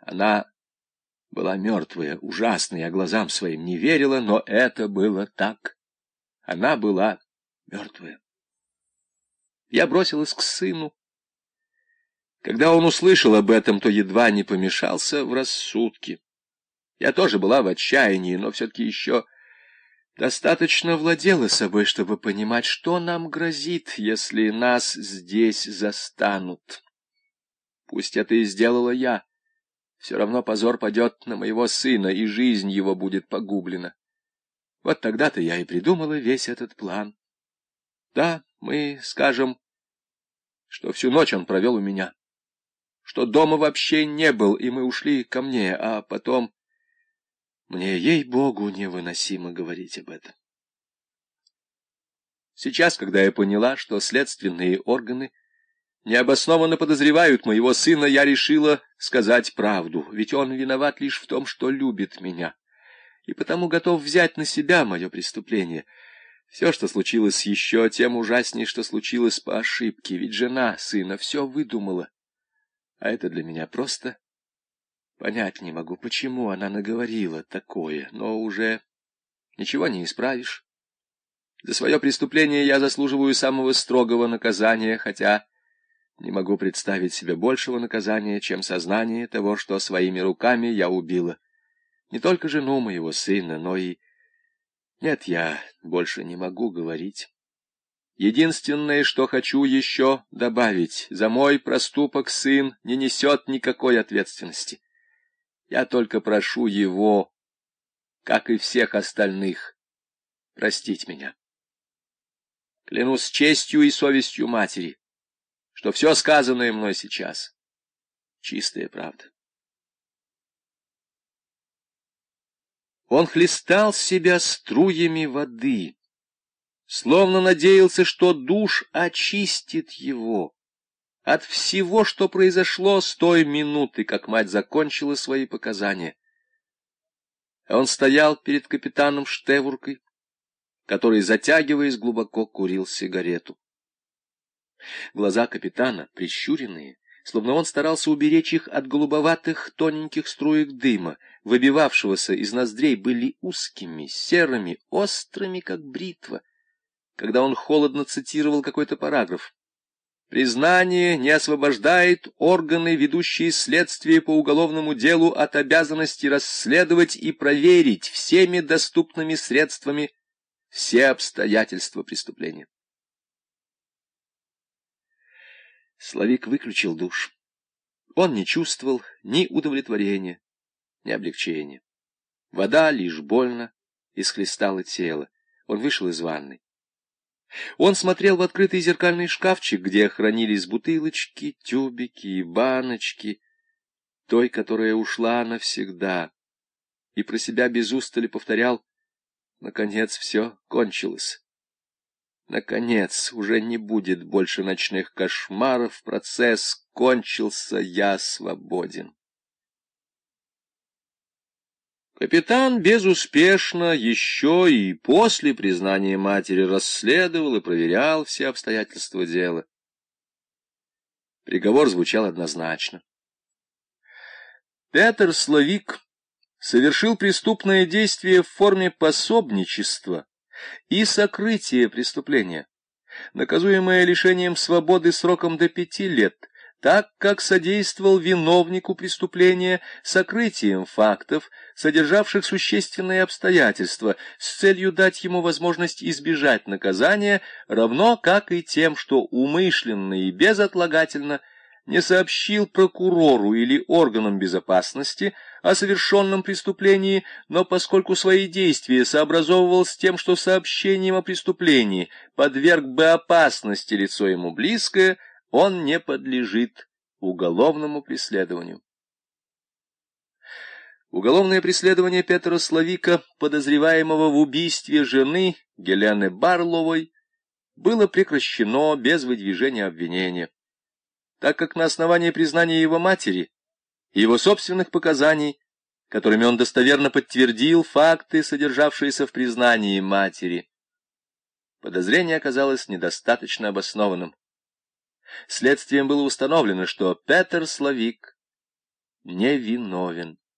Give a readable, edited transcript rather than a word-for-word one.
Она была мертвая, ужасная, я глазам своим не верила, но это было так. Она была мертвая. Я бросилась к сыну. Когда он услышал об этом, то едва не помешался в рассудке. Я тоже была в отчаянии, но все-таки еще достаточно владела собой, чтобы понимать, что нам грозит, если нас здесь застанут. Пусть это и сделала я. Все равно позор падет на моего сына, и жизнь его будет погублена. Вот тогда-то я и придумала весь этот план. Да, мы скажем, что всю ночь он провел у меня, что дома вообще не был, и мы ушли ко мне, а потом... Мне, ей-богу, невыносимо говорить об этом. Сейчас, когда я поняла, что следственные органы необоснованно подозревают моего сына, я решила сказать правду, ведь он виноват лишь в том, что любит меня, и потому готов взять на себя мое преступление. Все, что случилось еще, тем ужаснее, что случилось по ошибке, ведь жена сына все выдумала. А это для меня просто... Понять не могу, почему она наговорила такое, но уже ничего не исправишь. За свое преступление я заслуживаю самого строгого наказания, хотя не могу представить себе большего наказания, чем сознание того, что своими руками я убила не только жену моего сына, но и... Нет, я больше не могу говорить. Единственное, что хочу еще добавить, за мой проступок сын не несет никакой ответственности. Я только прошу его, как и всех остальных, простить меня. Клянусь честью и совестью матери, что все сказанное мной сейчас — чистая правда. Он хлестал себя струями воды, словно надеялся, что душ очистит его от всего, что произошло с той минуты, как мать закончила свои показания. Он стоял перед капитаном Штевуркой, который, затягиваясь, глубоко курил сигарету. Глаза капитана, прищуренные, словно он старался уберечь их от голубоватых тоненьких струек дыма, выбивавшегося из ноздрей, были узкими, серыми, острыми, как бритва, когда он холодно цитировал какой-то параграф. Признание не освобождает органы, ведущие следствие по уголовному делу, от обязанности расследовать и проверить всеми доступными средствами все обстоятельства преступления. Славик выключил душ. Он не чувствовал ни удовлетворения, ни облегчения. Вода лишь больно исхлестала тело. Он вышел из ванной. Он смотрел в открытый зеркальный шкафчик, где хранились бутылочки, тюбики и баночки, той, которая ушла навсегда, и про себя без устали повторял: наконец все кончилось. Наконец, уже не будет больше ночных кошмаров, процесс кончился, я свободен. Капитан безуспешно еще и после признания матери расследовал и проверял все обстоятельства дела. Приговор звучал однозначно. Петр Славик совершил преступное действие в форме пособничества и сокрытия преступления, наказуемое лишением свободы сроком до 5 лет, так как содействовал виновнику преступления сокрытием фактов, содержавших существенные обстоятельства, с целью дать ему возможность избежать наказания, равно как и тем, что умышленно и безотлагательно не сообщил прокурору или органам безопасности о совершенном преступлении, но поскольку свои действия сообразовывал с тем, что сообщением о преступлении подверг бы опасности лицо ему близкое, он не подлежит уголовному преследованию. Уголовное преследование Петра Славика, подозреваемого в убийстве жены Гелены Барловой, было прекращено без выдвижения обвинения, так как на основании признания его матери и его собственных показаний, которыми он достоверно подтвердил факты, содержавшиеся в признании матери, подозрение оказалось недостаточно обоснованным. Следствием было установлено, что Петр Славик невиновен.